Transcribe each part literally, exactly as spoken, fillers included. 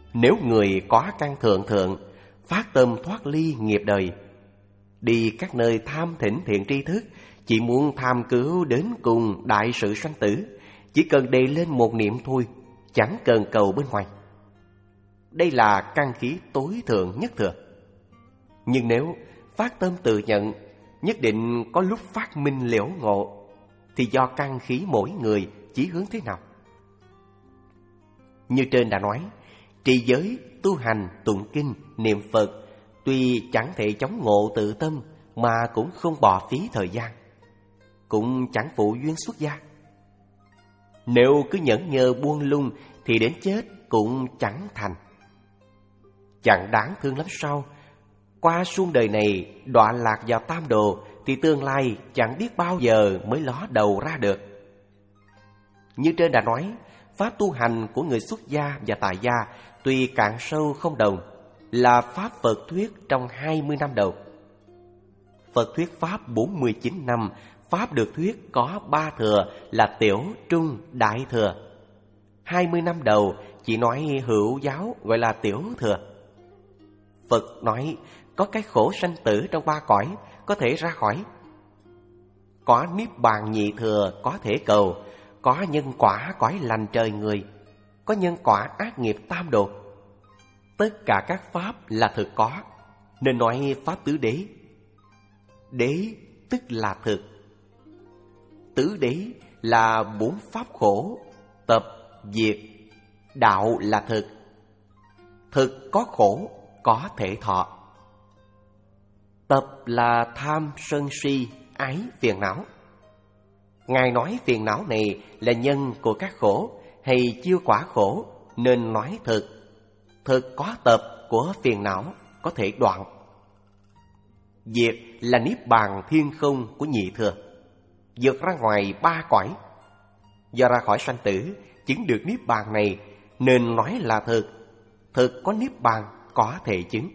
Nếu người có căn thượng thượng, phát tâm thoát ly nghiệp đời, đi các nơi tham thỉnh thiện tri thức, chỉ muốn tham cứu đến cùng đại sự sanh tử, chỉ cần đề lên một niệm thôi, chẳng cần cầu bên ngoài. Đây là căn khí tối thượng nhất thừa. Nhưng nếu phát tâm tự nhận, nhất định có lúc phát minh liễu ngộ, thì do căn khí mỗi người chí hướng thế nào. Như trên đã nói, trì giới, tu hành, tụng kinh, niệm Phật tuy chẳng thể chống ngộ tự tâm, mà cũng không bỏ phí thời gian, cũng chẳng phụ duyên xuất gia. Nếu cứ nhẫn nhơ buông lung thì đến chết cũng chẳng thành. Chẳng đáng thương lắm sao? Qua suông đời này đọa lạc vào tam đồ, thì tương lai chẳng biết bao giờ mới ló đầu ra được. Như trên đã nói, pháp tu hành của người xuất gia và tại gia tuy cạn sâu không đồng, là pháp Phật thuyết trong hai mươi năm đầu. Phật thuyết pháp bốn mươi chín năm, pháp được thuyết có ba thừa là tiểu, trung, đại thừa. hai mươi năm đầu chỉ nói hữu giáo gọi là tiểu thừa. Phật nói có cái khổ sanh tử trong ba cõi có thể ra khỏi. Có niết bàn nhị thừa có thể cầu, có nhân quả cõi lành trời người, có nhân quả ác nghiệp tam độ. Tất cả các pháp là thực có, nên nói pháp tứ đế. Đế tức là thực. Tứ đế là bốn pháp khổ, tập, diệt. Đạo là thực. Thực có khổ, có thể thọ. Tập là tham sân si, ái phiền não. Ngài nói phiền não này là nhân của các khổ hay chiêu quả khổ, nên nói thực. Thực có tập của phiền não, có thể đoạn. Diệt là niết bàn thiên không của nhị thừa, vượt ra ngoài ba cõi. Do ra khỏi sanh tử, chứng được niết bàn này, nên nói là thực. Thực có niết bàn, có thể chứng.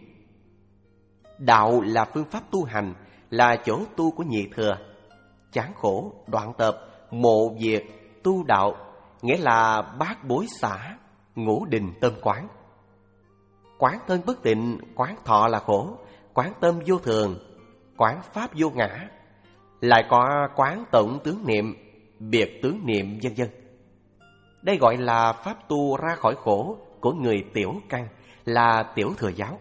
Đạo là phương pháp tu hành, là chỗ tu của nhị thừa. Chán khổ, đoạn tập, mộ diệt, tu đạo, nghĩa là bát bối xả, ngũ đình tâm quán. Quán thân bất tịnh, quán thọ là khổ, quán tâm vô thường, quán pháp vô ngã, lại có quán tổng tướng niệm, biệt tướng niệm, vân vân. Đây gọi là pháp tu ra khỏi khổ của người tiểu căn, là tiểu thừa giáo.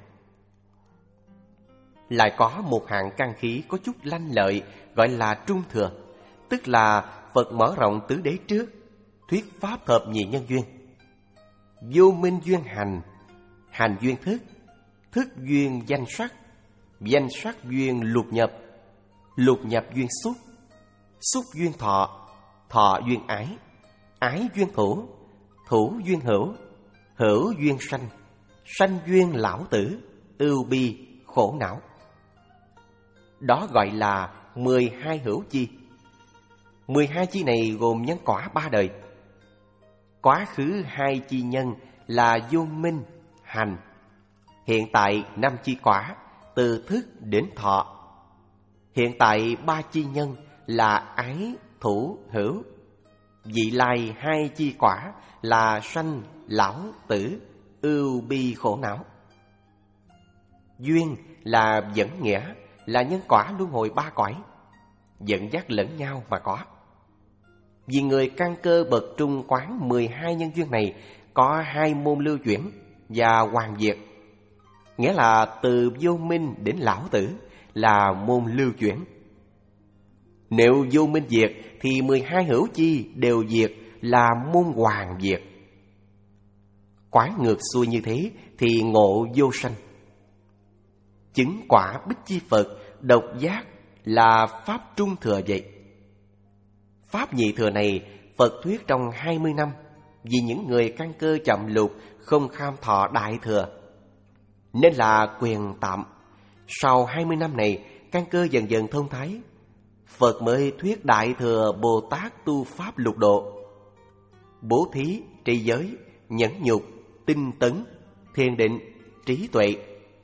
Lại có một hạng căn khí có chút lanh lợi, gọi là trung thừa, tức là Phật mở rộng tứ đế trước, thuyết pháp thập nhị nhân duyên. Vô minh duyên hành, hành duyên thức, thức duyên danh sắc, danh sắc duyên lục nhập, lục nhập duyên xúc, xúc duyên thọ, thọ duyên ái, ái duyên thủ, thủ duyên hữu, hữu duyên sanh, sanh duyên lão tử, ưu bi, khổ não. Đó gọi là mười hai hữu chi. Mười hai chi này gồm nhân quả ba đời. Quá khứ hai chi nhân là vô minh, hành. Hiện tại năm chi quả, từ thức đến thọ. Hiện tại ba chi nhân là ái, thủ, hữu. Vị lai hai chi quả là sanh, lão, tử, ưu bi, khổ não. Duyên là dẫn nghĩa, là nhân quả luân hồi ba cõi, dẫn dắt lẫn nhau mà có. Vì người căn cơ bậc trung quán mười hai nhân duyên này có hai môn lưu chuyển và hoàn diệt, nghĩa là từ vô minh đến lão tử là môn lưu chuyển. Nếu vô minh diệt thì mười hai hữu chi đều diệt, là môn hoàn diệt. Quán ngược xuôi như thế thì ngộ vô sanh. Chứng quả bích chi Phật, độc giác là pháp trung thừa vậy. Pháp nhị thừa này Phật thuyết trong hai mươi năm, vì những người căn cơ chậm lục không kham thọ đại thừa, nên là quyền tạm. Sau hai mươi năm này, căn cơ dần dần thông thái, Phật mới thuyết đại thừa Bồ Tát tu pháp lục độ: bố thí, trì giới, nhẫn nhục, tinh tấn, thiền định, trí tuệ.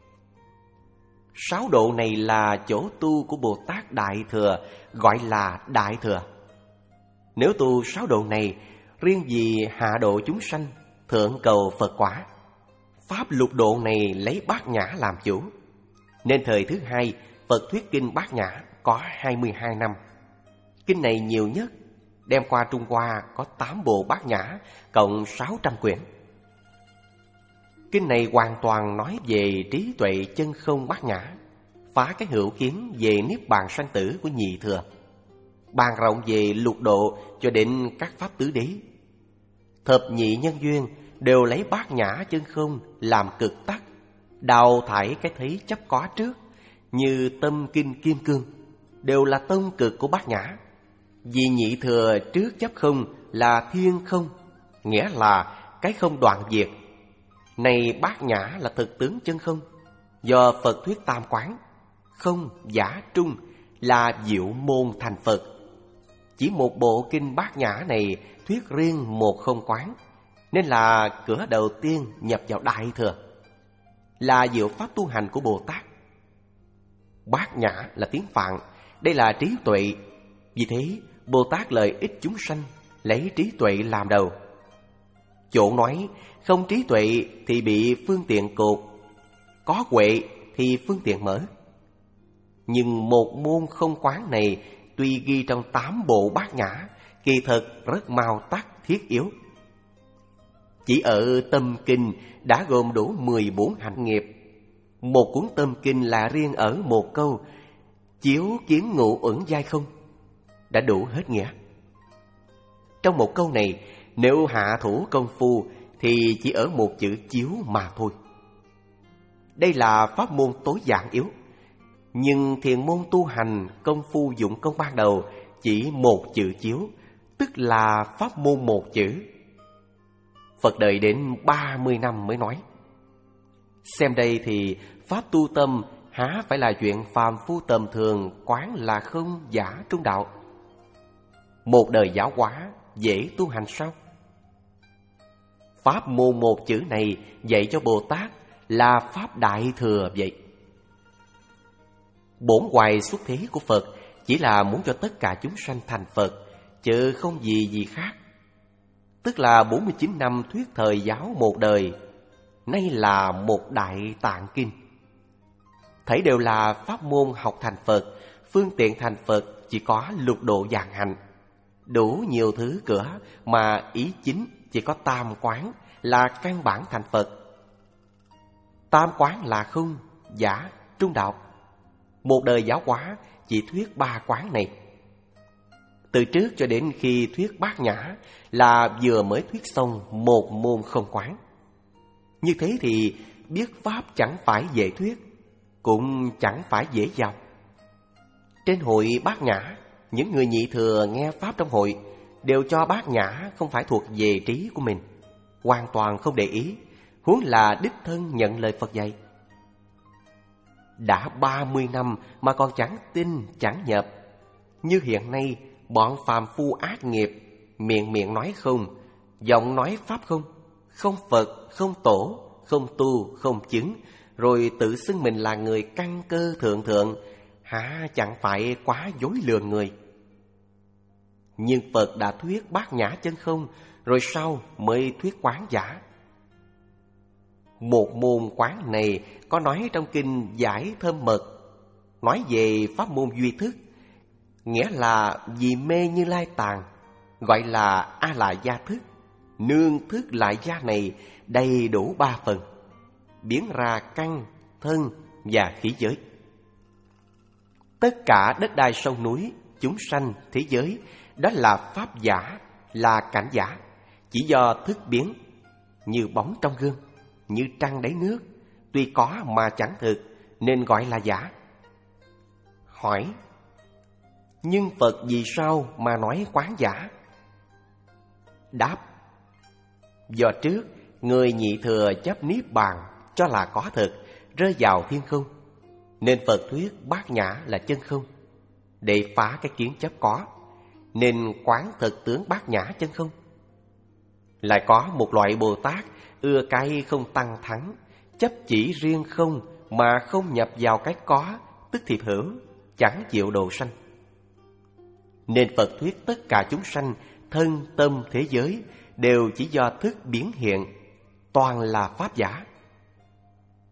Sáu độ này là chỗ tu của Bồ Tát Đại Thừa, gọi là Đại Thừa. Nếu tu sáu độ này, riêng vì hạ độ chúng sanh, thượng cầu Phật quả, Pháp lục độ này lấy Bát Nhã làm chủ, nên thời thứ hai Phật thuyết kinh Bát Nhã có hai mươi hai năm. Kinh này nhiều nhất, đem qua Trung Hoa có tám bộ Bát Nhã, cộng sáu trăm quyển. Kinh này hoàn toàn nói về trí tuệ chân không Bát Nhã, phá cái hữu kiến về niết bàn sanh tử của nhị thừa, bàn rộng về lục độ cho đến các pháp tứ đế. Thập nhị nhân duyên đều lấy Bát Nhã chân không làm cực tắc, đào thải cái thấy chấp có trước, như tâm kinh Kim Cương đều là tông cực của Bát Nhã. Vì nhị thừa trước chấp không là thiên không, nghĩa là cái không đoạn diệt. Này Bát Nhã là thực tướng chân không, do Phật thuyết tam quán, không, giả, trung là diệu môn thành Phật. Chỉ một bộ kinh Bát Nhã này thuyết riêng một không quán, nên là cửa đầu tiên nhập vào Đại Thừa, là diệu pháp tu hành của Bồ Tát. Bát Nhã là tiếng Phạn, đây là trí tuệ. Vì thế Bồ Tát lợi ích chúng sanh, lấy trí tuệ làm đầu. Chỗ nói không trí tuệ thì bị phương tiện cột, có huệ thì phương tiện mở. Nhưng một môn không quán này tuy ghi trong tám bộ Bát Nhã, kỳ thực rất mau tắc thiết yếu. Chỉ ở tâm kinh đã gồm đủ mười bốn hạnh nghiệp. Một cuốn tâm kinh là riêng ở một câu chiếu kiến ngũ uẩn giai không, đã đủ hết nghĩa. Trong một câu này, nếu hạ thủ công phu thì chỉ ở một chữ chiếu mà thôi. Đây là pháp môn tối giản yếu. Nhưng thiền môn tu hành công phu dụng công ban đầu chỉ một chữ chiếu, tức là pháp môn một chữ. Phật đợi đến ba mươi năm mới nói. Xem đây thì pháp tu tâm há phải là chuyện phàm phu tầm thường quán là không, giả, trung đạo. Một đời giáo hóa dễ tu hành sao? Pháp môn một chữ này dạy cho Bồ Tát là pháp Đại Thừa vậy. Bổn hoài xuất thế của Phật chỉ là muốn cho tất cả chúng sanh thành Phật, chứ không gì gì khác. Tức là bốn mươi chín năm thuyết thời giáo một đời, nay là một đại tạng kinh. Thảy đều là pháp môn học thành Phật, phương tiện thành Phật chỉ có lục độ vạn hạnh. Đủ nhiều thứ cửa mà ý chính chỉ có tam quán là căn bản thành Phật. Tam quán là không, giả, trung đạo. Một đời giáo hóa chỉ thuyết ba quán này. Từ trước cho đến khi thuyết Bát Nhã là vừa mới thuyết xong một môn không quán. Như thế thì biết pháp chẳng phải dễ thuyết, cũng chẳng phải dễ vào. Trên hội Bát Nhã, những người nhị thừa nghe pháp trong hội đều cho Bát Nhã không phải thuộc về trí của mình, hoàn toàn không để ý, huống là đích thân nhận lời Phật dạy. Đã ba mươi năm mà còn chẳng tin chẳng nhập. Như hiện nay bọn phàm phu ác nghiệp, miệng miệng nói không, giọng nói pháp không, không Phật, không tổ, không tu, không chứng, rồi tự xưng mình là người căn cơ thượng thượng, hả chẳng phải quá dối lừa người. Nhưng Phật đã thuyết Bát Nhã chân không, rồi sau mới thuyết quán giả. Một môn quán này có nói trong kinh Giải Thơm Mật, nói về pháp môn duy thức, nghĩa là vì mê Như Lai tàng, gọi là A La Gia thức. Nương thức lại gia này đầy đủ ba phần, biến ra căn, thân và khí giới. Tất cả đất đai sông núi, chúng sanh, thế giới, đó là pháp giả, là cảnh giả, chỉ do thức biến, như bóng trong gương, như trăng đáy nước, tuy có mà chẳng thực, nên gọi là giả. Hỏi: nhưng Phật vì sao mà nói quán giả? Đáp: do trước người nhị thừa chấp niết bàn cho là có thực, rơi vào thiên không, nên Phật thuyết Bát Nhã là chân không, để phá cái kiến chấp có, nên quán thực tướng Bát Nhã chân không. Lại có một loại Bồ Tát ưa cái không tăng thắng, chấp chỉ riêng không mà không nhập vào cái có, tức thiệt hữu, chẳng chịu độ sanh. Nên Phật thuyết tất cả chúng sanh, thân, tâm, thế giới đều chỉ do thức biến hiện, toàn là pháp giả,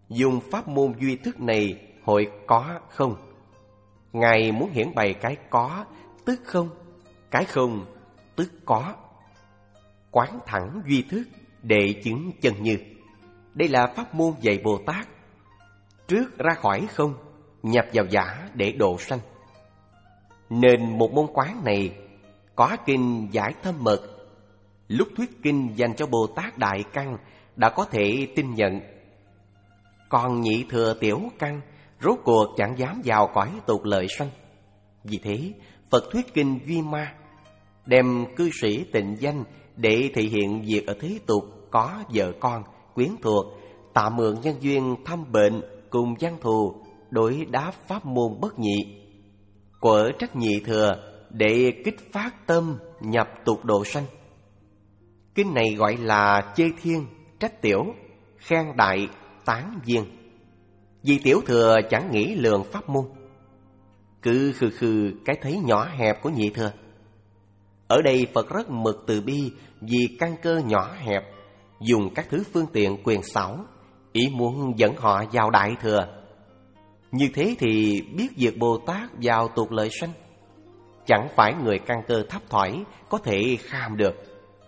dùng pháp môn duy thức này hội có không. Ngài muốn hiển bày cái có tức không, cái không tức có. Quán thẳng duy thức để chứng chân như. Đây là pháp môn dạy Bồ Tát. Trước ra khỏi không, nhập vào giả để độ sanh. Nên một môn quán này có kinh giải thâm mật. Lúc thuyết kinh dành cho Bồ Tát Đại Căn đã có thể tin nhận. Còn nhị thừa tiểu căn rốt cuộc chẳng dám vào cõi tục lợi sanh. Vì thế Phật thuyết kinh Duy Ma, đem cư sĩ tịnh danh để thể hiện việc ở thế tục có vợ con, quyến thuộc, tạm mượn nhân duyên thăm bệnh cùng văn thù, đối đáp pháp môn bất nhị. Quở trách nhị thừa để kích phát tâm nhập tục độ sanh. Kinh này gọi là chê thiên, trách tiểu, khen đại, tán viên. Vì tiểu thừa chẳng nghĩ lường pháp môn, cứ khư khư cái thấy nhỏ hẹp của nhị thừa. Ở đây Phật rất mực từ bi vì căn cơ nhỏ hẹp, dùng các thứ phương tiện quyền xảo, ý muốn dẫn họ vào đại thừa. Như thế thì biết việc Bồ Tát vào tục lợi sanh, chẳng phải người căn cơ thấp thỏi có thể kham được.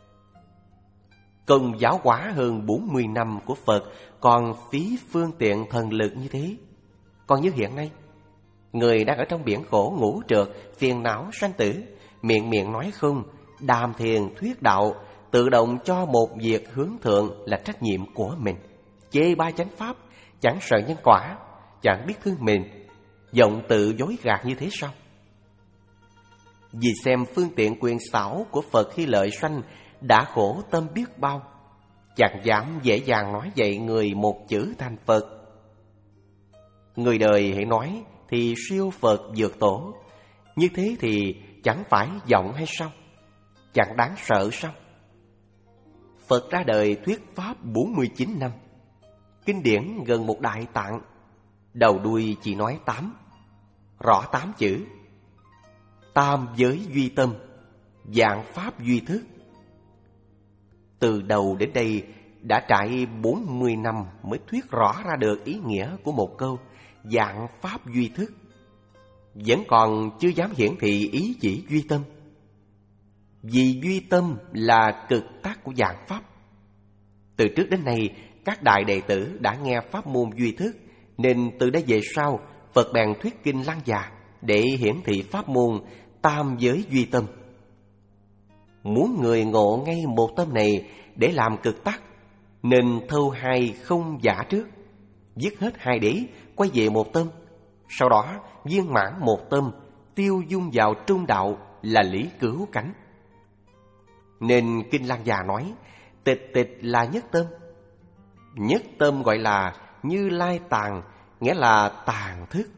Công giáo hóa hơn bốn mươi năm của Phật còn phí phương tiện thần lực như thế. Còn như hiện nay, người đang ở trong biển khổ ngũ trượt, phiền não sanh tử, miệng miệng nói không, đàm thiền thuyết đạo, tự động cho một việc hướng thượng là trách nhiệm của mình, chê bai chánh pháp, chẳng sợ nhân quả, chẳng biết thương mình, giọng tự dối gạt như thế sao? Vì xem phương tiện quyền xảo của Phật khi lợi sanh đã khổ tâm biết bao, chẳng dám dễ dàng nói dạy người một chữ thành Phật. Người đời hãy nói thì siêu Phật vượt tổ, như thế thì chẳng phải giọng hay sao? Chẳng đáng sợ sao? Phật ra đời thuyết pháp bốn mươi chín năm, kinh điển gần một đại tạng, đầu đuôi chỉ nói tám, rõ tám chữ: tam giới duy tâm, vạn pháp duy thức. Từ đầu đến đây đã trải bốn mươi năm mới thuyết rõ ra được ý nghĩa của một câu vạn pháp duy thức. Vẫn còn chưa dám hiển thị ý chỉ duy tâm, vì duy tâm là cực tác của vạn pháp. Từ trước đến nay các đại đệ tử đã nghe pháp môn duy thức, nên từ đây về sau Phật bèn thuyết kinh Lăng Già để hiển thị pháp môn tam giới duy tâm. Muốn người ngộ ngay một tâm này để làm cực tắc, nên thâu hai không giả trước, dứt hết hai đế, quay về một tâm, sau đó viên mãn một tâm, tiêu dung vào trung đạo là lý cứu cánh. Nên kinh Lăng Già nói tịch tịch là nhất tâm. Nhất tâm gọi là Như Lai tàng, nghĩa là tàng thức.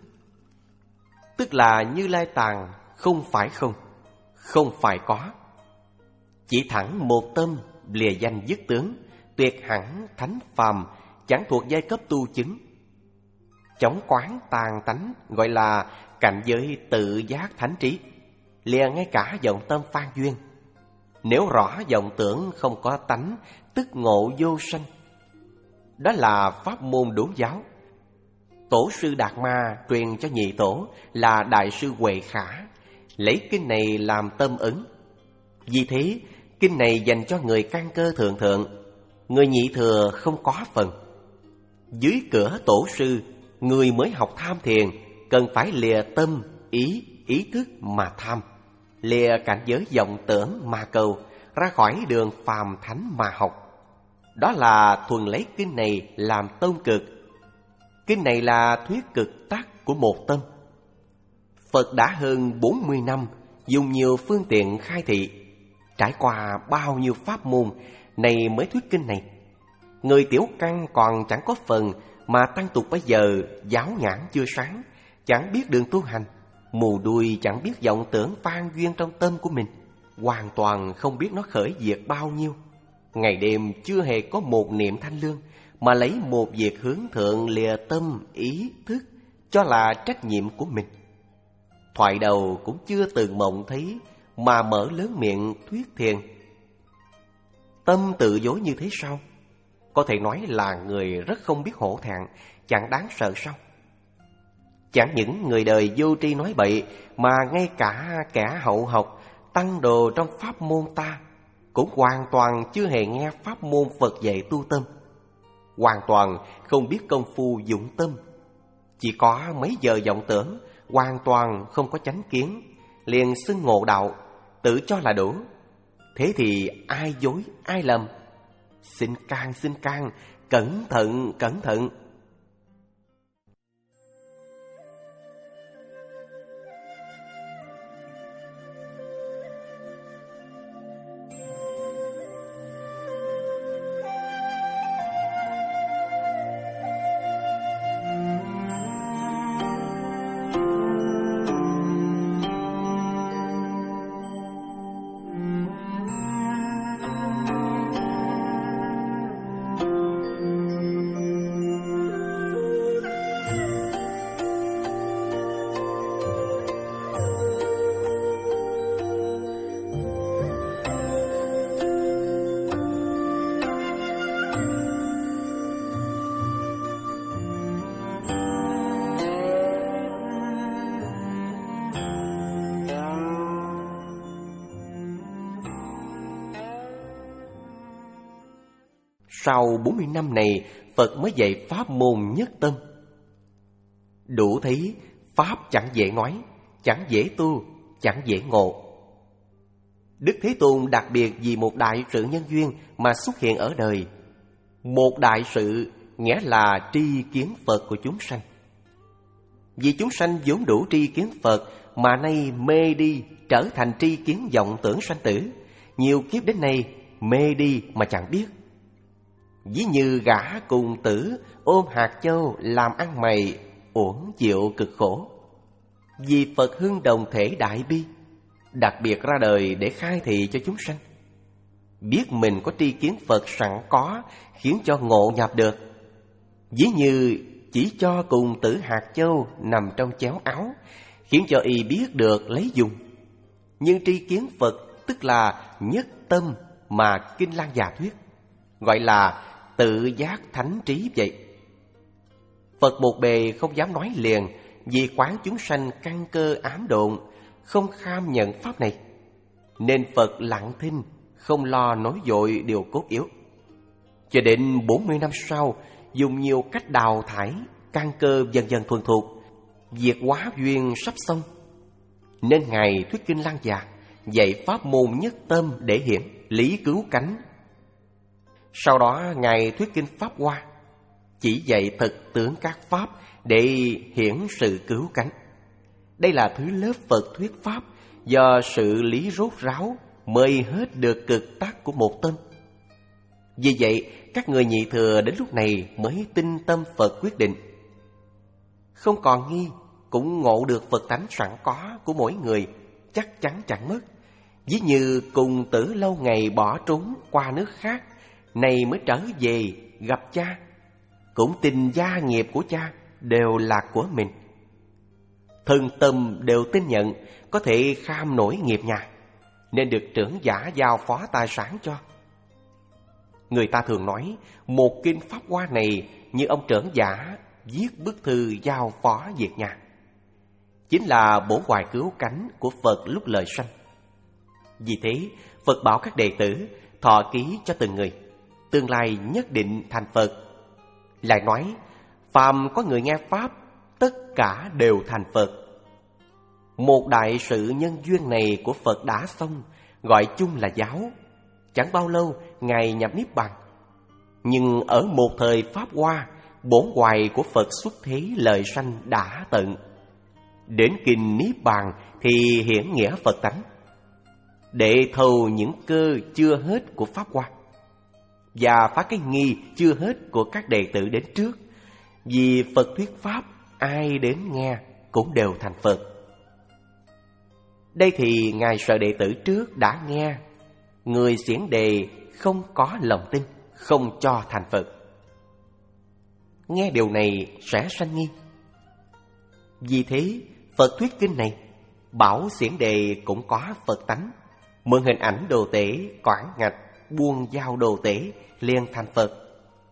Tức là Như Lai tàng không phải không, không phải có. Chỉ thẳng một tâm, lìa danh dứt tướng, tuyệt hẳn thánh phàm, chẳng thuộc giai cấp tu chứng. Chóng quán tàn tánh gọi là cảnh giới tự giác thánh trí, lìa ngay cả vọng tâm phan duyên. Nếu rõ vọng tưởng không có tánh, tức ngộ vô sanh. Đó là pháp môn đốn giáo. Tổ sư Đạt Ma truyền cho nhị tổ là Đại sư Huệ Khả, lấy kinh này làm tâm ứng. Vì thế, kinh này dành cho người căn cơ thượng thượng, người nhị thừa không có phần. Dưới cửa tổ sư, người mới học tham thiền cần phải lìa tâm, ý, ý thức mà tham, lìa cảnh giới vọng tưởng mà cầu, ra khỏi đường phàm thánh mà học. Đó là thuần lấy kinh này làm tông cực. Kinh này là thuyết cực tắc của một tâm. Phật đã hơn bốn mươi năm dùng nhiều phương tiện khai thị, trải qua bao nhiêu pháp môn này mới thuyết kinh này. Người tiểu căn còn chẳng có phần, mà tăng tục bây giờ giáo nhãn chưa sáng, chẳng biết đường tu hành, mù đuôi chẳng biết vọng tưởng phan duyên trong tâm của mình, hoàn toàn không biết nó khởi diệt bao nhiêu. Ngày đêm chưa hề có một niệm thanh lương, mà lấy một việc hướng thượng lìa tâm, ý, thức cho là trách nhiệm của mình. Thoại đầu cũng chưa từng mộng thấy, mà mở lớn miệng thuyết thiền. Tâm tự dối như thế sao? có thể nói là người rất không biết hổ thẹn, chẳng đáng sợ sao? Chẳng những người đời vô tri nói bậy, mà ngay cả kẻ hậu học, tăng đồ trong pháp môn ta cũng hoàn toàn chưa hề nghe pháp môn Phật dạy tu tâm, hoàn toàn không biết công phu dụng tâm, chỉ có mấy giờ vọng tưởng, hoàn toàn không có chánh kiến, liền xưng ngộ đạo, tự cho là đủ. Thế thì ai dối ai lầm? Xin can xin can, cẩn thận cẩn thận. Sau bốn mươi năm này, Phật mới dạy pháp môn nhất tâm. Đủ thấy pháp chẳng dễ nói, chẳng dễ tu, chẳng dễ ngộ. Đức Thế Tôn đặc biệt vì một đại sự nhân duyên mà xuất hiện ở đời. Một đại sự nghĩa là tri kiến Phật của chúng sanh. Vì chúng sanh vốn đủ tri kiến Phật mà nay mê đi, trở thành tri kiến vọng tưởng sanh tử. Nhiều kiếp đến nay mê đi mà chẳng biết. Ví như gã cùng tử ôm hạt châu làm ăn mày, uổng chịu cực khổ. Vì Phật hưng đồng thể đại bi, đặc biệt ra đời để khai thị cho chúng sanh. Biết mình có tri kiến Phật sẵn có, khiến cho ngộ nhập được. Ví như chỉ cho cùng tử hạt châu nằm trong chéo áo, khiến cho y biết được lấy dùng. Nhưng tri kiến Phật tức là nhất tâm mà Kinh Lăng Già thuyết, gọi là tự giác thánh trí vậy. Phật một bề không dám nói liền, vì quán chúng sanh căn cơ ám độn, không kham nhận pháp này, nên Phật lặng thinh, không lo nói dội điều cốt yếu. Cho đến bốn mươi năm sau, dùng nhiều cách đào thải, căn cơ dần dần thuần thục, việc hóa duyên sắp xong, nên Ngài thuyết Kinh Lăng Già, dạy pháp môn nhất tâm để hiển lý cứu cánh. Sau đó Ngài thuyết Kinh Pháp Hoa, chỉ dạy thực tướng các pháp để hiển sự cứu cánh. Đây là thứ lớp Phật thuyết pháp do sự lý rốt ráo mới hết được cực tắc của một tâm. Vì vậy, các người nhị thừa đến lúc này mới tin tâm Phật quyết định. Không còn nghi, cũng ngộ được Phật tánh sẵn có của mỗi người, chắc chắn chẳng mất. Ví như cùng tử lâu ngày bỏ trốn qua nước khác, nay mới trở về gặp cha, cũng tin gia nghiệp của cha đều là của mình. Thân tâm đều tin nhận có thể kham nổi nghiệp nhà, nên được trưởng giả giao phó tài sản cho. Người ta thường nói một kinh Pháp Hoa này như ông trưởng giả viết bức thư giao phó việc nhà, chính là bổ hoài cứu cánh của Phật lúc lời sanh. Vì thế Phật bảo các đệ tử thọ ký cho từng người, tương lai nhất định thành Phật. Lại nói phàm có người nghe pháp, tất cả đều thành Phật. Một đại sự nhân duyên này của Phật đã xong, gọi chung là giáo. Chẳng bao lâu Ngài nhập Niết Bàn. Nhưng ở một thời Pháp Hoa, bổn hoài của Phật xuất thế lời sanh đã tận. Đến kinh Niết Bàn thì hiển nghĩa Phật tánh, để thầu những cơ chưa hết của Pháp Hoa, và phá cái nghi chưa hết của các đệ tử đến trước. Vì Phật thuyết pháp, ai đến nghe cũng đều thành Phật. Đây thì Ngài sợ đệ tử trước đã nghe, người xiển đề không có lòng tin, không cho thành Phật. Nghe điều này sẽ sanh nghi. Vì thế Phật thuyết kinh này bảo xiển đề cũng có Phật tánh, mượn hình ảnh đồ tể, quảng ngạch, buông giao đồ tể liền thành Phật.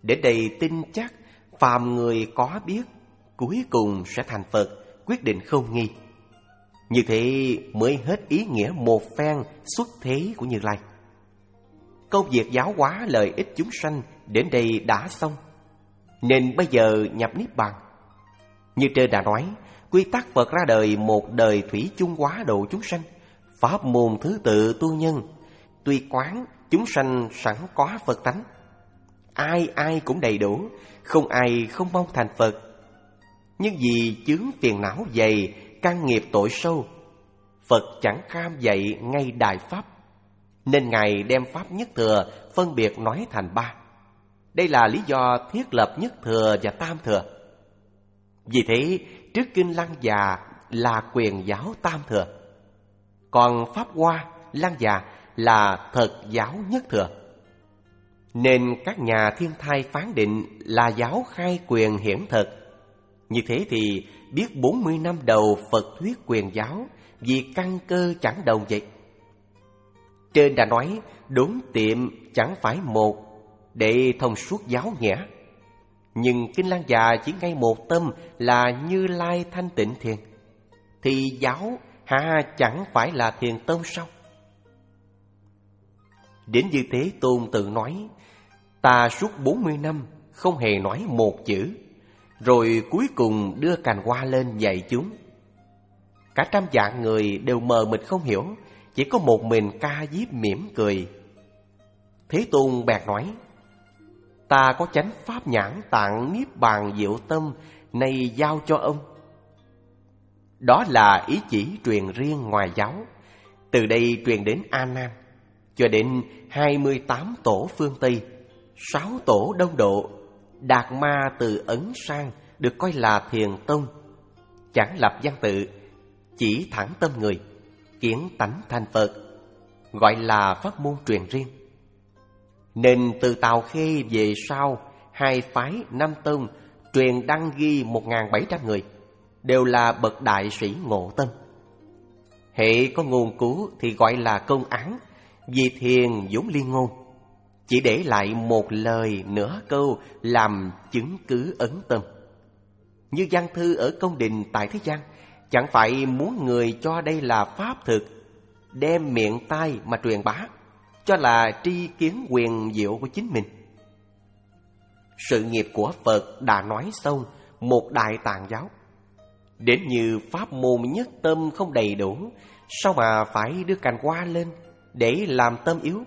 Đến đây tin chắc phàm người có biết cuối cùng sẽ thành Phật, quyết định không nghi. Như thế mới hết ý nghĩa một phen xuất thế của Như Lai. Công việc giáo hóa lợi ích chúng sanh đến đây đã xong, nên bây giờ nhập niết bàn. Như trên đã nói, quy tắc Phật ra đời một đời thủy chung hóa độ chúng sanh, pháp môn thứ tự tu nhân. Tuy quán chúng sanh sẵn có Phật tánh, ai ai cũng đầy đủ, không ai không mong thành Phật. Nhưng vì chướng phiền não dày, căn nghiệp tội sâu, Phật chẳng cam dạy ngay đại pháp, nên Ngài đem pháp nhất thừa phân biệt nói thành ba. Đây là lý do thiết lập nhất thừa và tam thừa. Vì thế trước kinh Lăng Già là quyền giáo tam thừa, còn pháp Hoa Lăng Già là thật giáo nhất thừa. Nên các nhà thiên thai phán định là giáo khai quyền hiển thực. Như thế thì biết bốn mươi năm đầu Phật thuyết quyền giáo, vì căn cơ chẳng đồng vậy. Trên đã nói đốn tiệm chẳng phải một, để thông suốt giáo nghĩa. Nhưng kinh Lăng Già chỉ ngay một tâm là Như Lai thanh tịnh thiền, thì giáo hà chẳng phải là thiền tông sao? Đến Như Thế Tôn tự nói, ta suốt bốn mươi năm không hề nói một chữ, rồi cuối cùng đưa cành hoa lên dạy chúng. Cả trăm vạn người đều mờ mịt không hiểu, chỉ có một mình Ca Diếp mỉm cười. Thế Tôn bèn nói, ta có chánh pháp nhãn tạng niết bàn diệu tâm, nay giao cho ông. Đó là ý chỉ truyền riêng ngoài giáo, từ đây truyền đến A Nan, cho đến hai mươi tám tổ phương Tây, sáu tổ Đông Độ. Đạt Ma từ Ấn sang được coi là thiền tông, chẳng lập văn tự, chỉ thẳng tâm người, kiến tánh thành Phật, gọi là pháp môn truyền riêng. Nên từ Tào Khê về sau, hai phái năm tông truyền đăng ghi một nghìn bảy trăm người, đều là bậc đại sĩ ngộ tâm. Hệ có ngôn cứu thì gọi là công án, vì thiền vốn liên ngôn, chỉ để lại một lời nửa câu làm chứng cứ ấn tâm. Như văn thư ở công đình tại thế gian, chẳng phải muốn người cho đây là pháp thực, đem miệng tai mà truyền bá, cho là tri kiến quyền diệu của chính mình. Sự nghiệp của Phật đã nói xong một đại tạng giáo, đến như pháp môn nhất tâm không đầy đủ, sao mà phải đưa cành hoa lên để làm tâm yếu?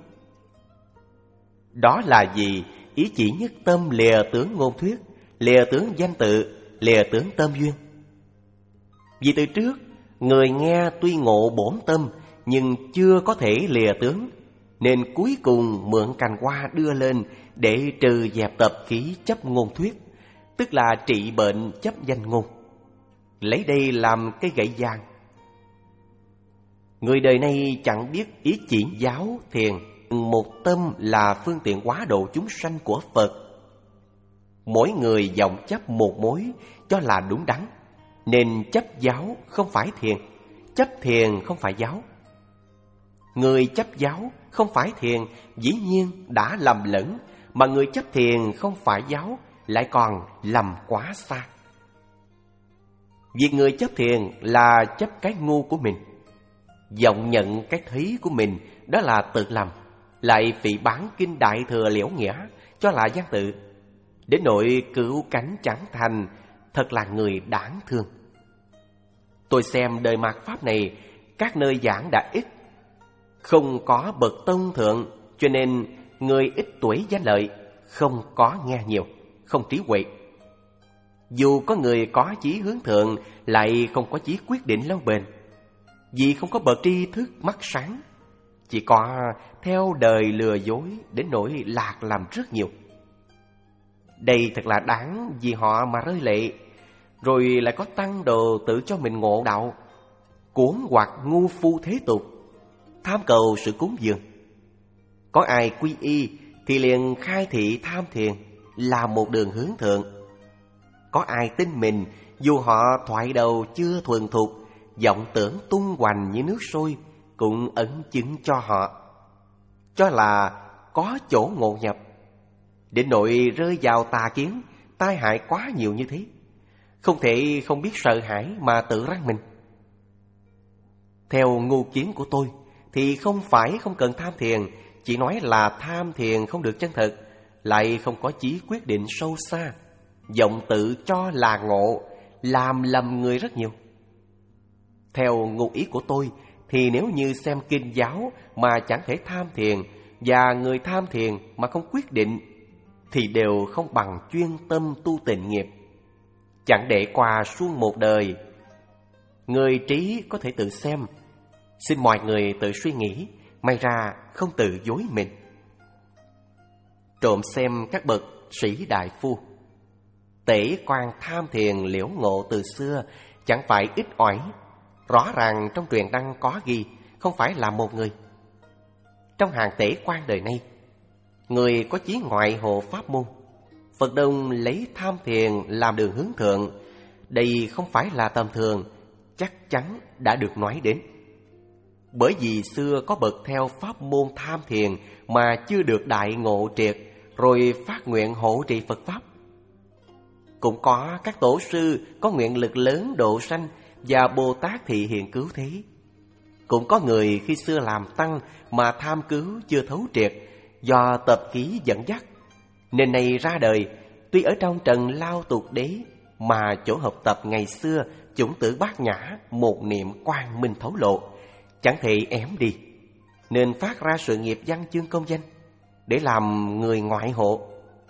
Đó là gì? Ý chỉ nhất tâm lìa tướng ngôn thuyết, lìa tướng danh tự, lìa tướng tâm duyên. Vì từ trước người nghe tuy ngộ bổn tâm, nhưng chưa có thể lìa tướng, nên cuối cùng mượn cành hoa đưa lên để trừ dẹp tập khí chấp ngôn thuyết, tức là trị bệnh chấp danh ngôn, lấy đây làm cái gậy vàng. Người đời nay chẳng biết ý chỉ giáo thiền một tâm là phương tiện hóa độ chúng sanh của Phật. Mỗi người vọng chấp một mối cho là đúng đắn, nên chấp giáo không phải thiền, chấp thiền không phải giáo. Người chấp giáo không phải thiền dĩ nhiên đã lầm lẫn, mà người chấp thiền không phải giáo lại còn lầm quá xa. Việc người chấp thiền là chấp cái ngu của mình, vọng nhận cái thấy của mình, đó là tự lầm, lại phỉ báng kinh Đại Thừa Liễu Nghĩa cho là văn tự, đến nỗi cửu cánh chẳng thành, thật là người đáng thương. Tôi xem đời mạt Pháp này, các nơi giảng đã ít, không có bậc tông thượng, cho nên người ít tuổi danh lợi, không có nghe nhiều, không trí huệ. Dù có người có chí hướng thượng, lại không có chí quyết định lâu bền, vì không có bậc tri thức mắt sáng, chỉ có theo đời lừa dối, đến nỗi lạc lầm rất nhiều. Đây thật là đáng vì họ mà rơi lệ. Rồi lại có tăng đồ tự cho mình ngộ đạo, cuốn hoặc ngu phu thế tục, tham cầu sự cúng dường. Có ai quy y thì liền khai thị tham thiền là một đường hướng thượng. Có ai tin mình, dù họ thoại đầu chưa thuần thục, vọng tưởng tung hoành như nước sôi, cũng ấn chứng cho họ, cho là có chỗ ngộ nhập. đến nỗi rơi vào tà kiến, tai hại quá nhiều như thế. Không thể không biết sợ hãi mà tự răng mình. Theo ngu kiến của tôi thì không phải không cần tham thiền, chỉ nói là tham thiền không được chân thực, lại không có chí quyết định sâu xa, vọng tự cho là ngộ, làm lầm người rất nhiều. Theo ngu ý của tôi thì nếu như xem kinh giáo mà chẳng thể tham thiền, và người tham thiền mà không quyết định, thì đều không bằng chuyên tâm tu tịnh nghiệp. Chẳng để qua suốt một đời. Người trí có thể tự xem, xin mọi người tự suy nghĩ, may ra không tự dối mình. Trộm xem các bậc sĩ đại phu, tể quan tham thiền liễu ngộ từ xưa chẳng phải ít ỏi. Rõ ràng trong truyền đăng có ghi, không phải là một người. Trong hàng tể quan đời nay, người có chí ngoại hộ pháp môn, Phật Đông lấy tham thiền làm đường hướng thượng. Đây không phải là tầm thường, chắc chắn đã được nói đến. Bởi vì xưa có bậc theo pháp môn tham thiền mà chưa được đại ngộ triệt, rồi phát nguyện hộ trì Phật Pháp. Cũng có các tổ sư có nguyện lực lớn độ sanh và Bồ Tát thị hiện cứu thế. Cũng có người khi xưa làm tăng mà tham cứu chưa thấu triệt, do tập khí dẫn dắt, nên này ra đời. Tuy ở trong trần lao tục đế, mà chỗ học tập ngày xưa chủng tử bát nhã, một niệm quang minh thấu lộ, chẳng thể ém đi, nên phát ra sự nghiệp văn chương công danh để làm người ngoại hộ.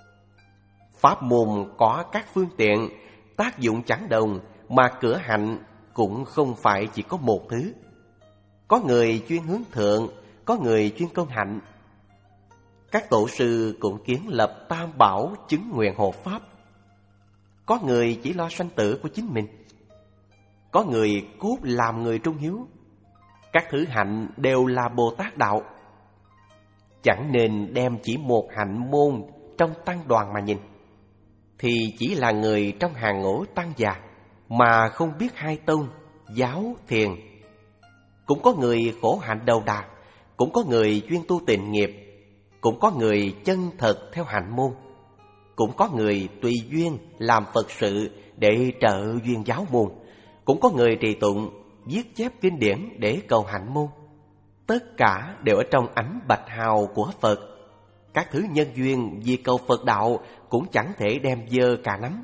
Pháp môn có các phương tiện, tác dụng chẳng đồng, mà cửa hạnh cũng không phải chỉ có một thứ. Có người chuyên hướng thượng, có người chuyên công hạnh. Các tổ sư cũng kiến lập tam bảo chứng nguyện hộ pháp. Có người chỉ lo sanh tử của chính mình, có người cốt làm người trung hiếu. Các thứ hạnh đều là Bồ Tát đạo. Chẳng nên đem chỉ một hạnh môn trong tăng đoàn mà nhìn, thì chỉ là người trong hàng ngũ tăng già, mà không biết hai tông, giáo, thiền. Cũng có người khổ hạnh đầu đà, cũng có người chuyên tu tịnh nghiệp, cũng có người chân thật theo hạnh môn, cũng có người tùy duyên làm Phật sự để trợ duyên giáo môn, cũng có người trì tụng, viết chép kinh điển để cầu hạnh môn. Tất cả đều ở trong ánh bạch hào của Phật. Các thứ nhân duyên vì cầu Phật đạo cũng chẳng thể đem dơ cả nắm.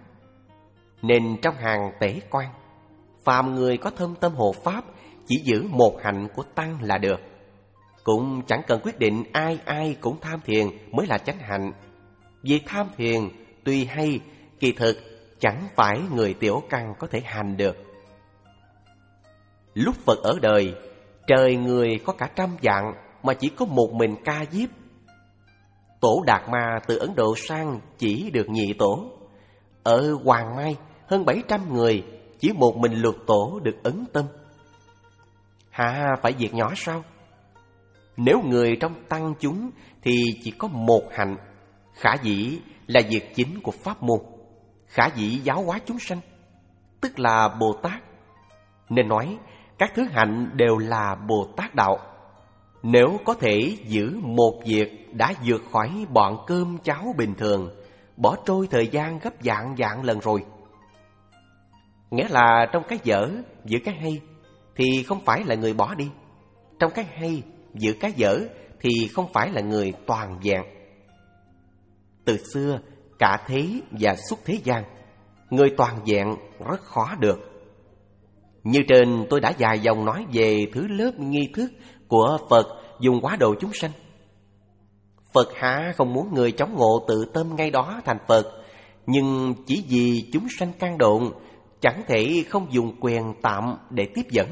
Nên trong hàng tể quan, phàm người có thâm tâm hộ pháp chỉ giữ một hạnh của tăng là được. Cũng chẳng cần quyết định ai ai cũng tham thiền mới là chánh hạnh. Vì tham thiền tuy hay, kỳ thực chẳng phải người tiểu căn có thể hành được. Lúc Phật ở đời, trời người có cả trăm vạn mà chỉ có một mình Ca Diếp. Tổ Đạt Ma từ Ấn Độ sang chỉ được nhị tổ. Ở Hoàng Mai hơn bảy trăm người, chỉ một mình Lục Tổ được ấn tâm. Hả phải việc nhỏ sao? Nếu người trong tăng chúng thì chỉ có một hạnh, khả dĩ là việc chính của pháp môn, khả dĩ giáo hóa chúng sanh, tức là Bồ Tát. Nên nói các thứ hạnh đều là Bồ Tát đạo. Nếu có thể giữ một việc đã vượt khỏi bọn cơm cháo bình thường, bỏ trôi thời gian gấp vạn vạn lần rồi. Nghĩa là trong cái dở giữ cái hay thì không phải là người bỏ đi, trong cái hay giữ cái dở thì không phải là người toàn vẹn. Từ xưa cả thế và suốt thế gian, người toàn vẹn rất khó được. Như trên tôi đã dài dòng nói về thứ lớp nghi thức của Phật dùng hóa độ chúng sanh. Phật há không muốn người chống ngộ tự tâm ngay đó thành Phật, nhưng chỉ vì chúng sanh can độn, chẳng thể không dùng quyền tạm để tiếp dẫn.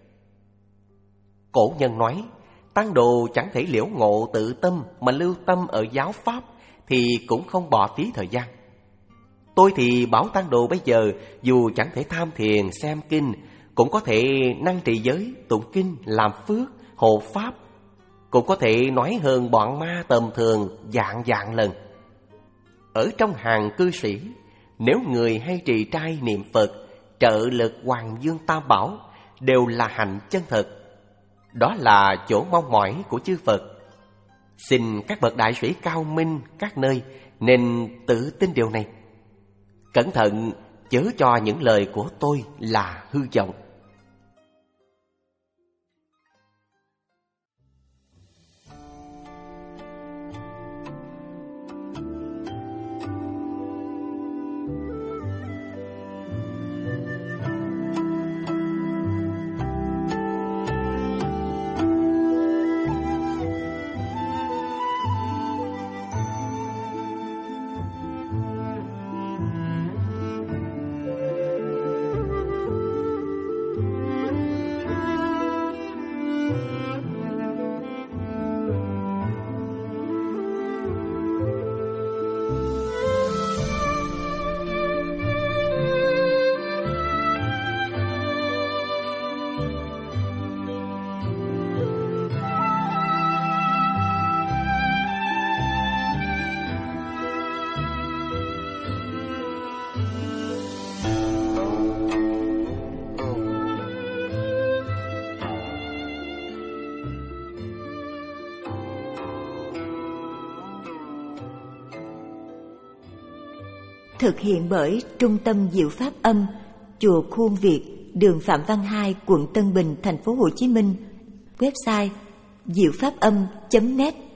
Cổ nhân nói, tăng đồ chẳng thể liễu ngộ tự tâm mà lưu tâm ở giáo pháp thì cũng không bỏ phí thời gian. Tôi thì bảo tăng đồ bây giờ dù chẳng thể tham thiền xem kinh, cũng có thể năng trì giới, tụng kinh, làm phước, hộ pháp, cũng có thể nói hơn bọn ma tầm thường dạng dạng lần. Ở trong hàng cư sĩ, nếu người hay trì trai niệm Phật, trợ lực Hoàng Dương Tam Bảo đều là hạnh chân thật. Đó là chỗ mong mỏi của chư Phật. Xin các bậc đại sĩ cao minh các nơi nên tự tin điều này. Cẩn thận chớ cho những lời của tôi là hư vọng. Thực hiện bởi Trung tâm Diệu Pháp Âm, Chùa Khuôn Việt, đường Phạm Văn Hai, quận Tân Bình, thành phố Hồ Chí Minh. Website diệu pháp âm chấm net.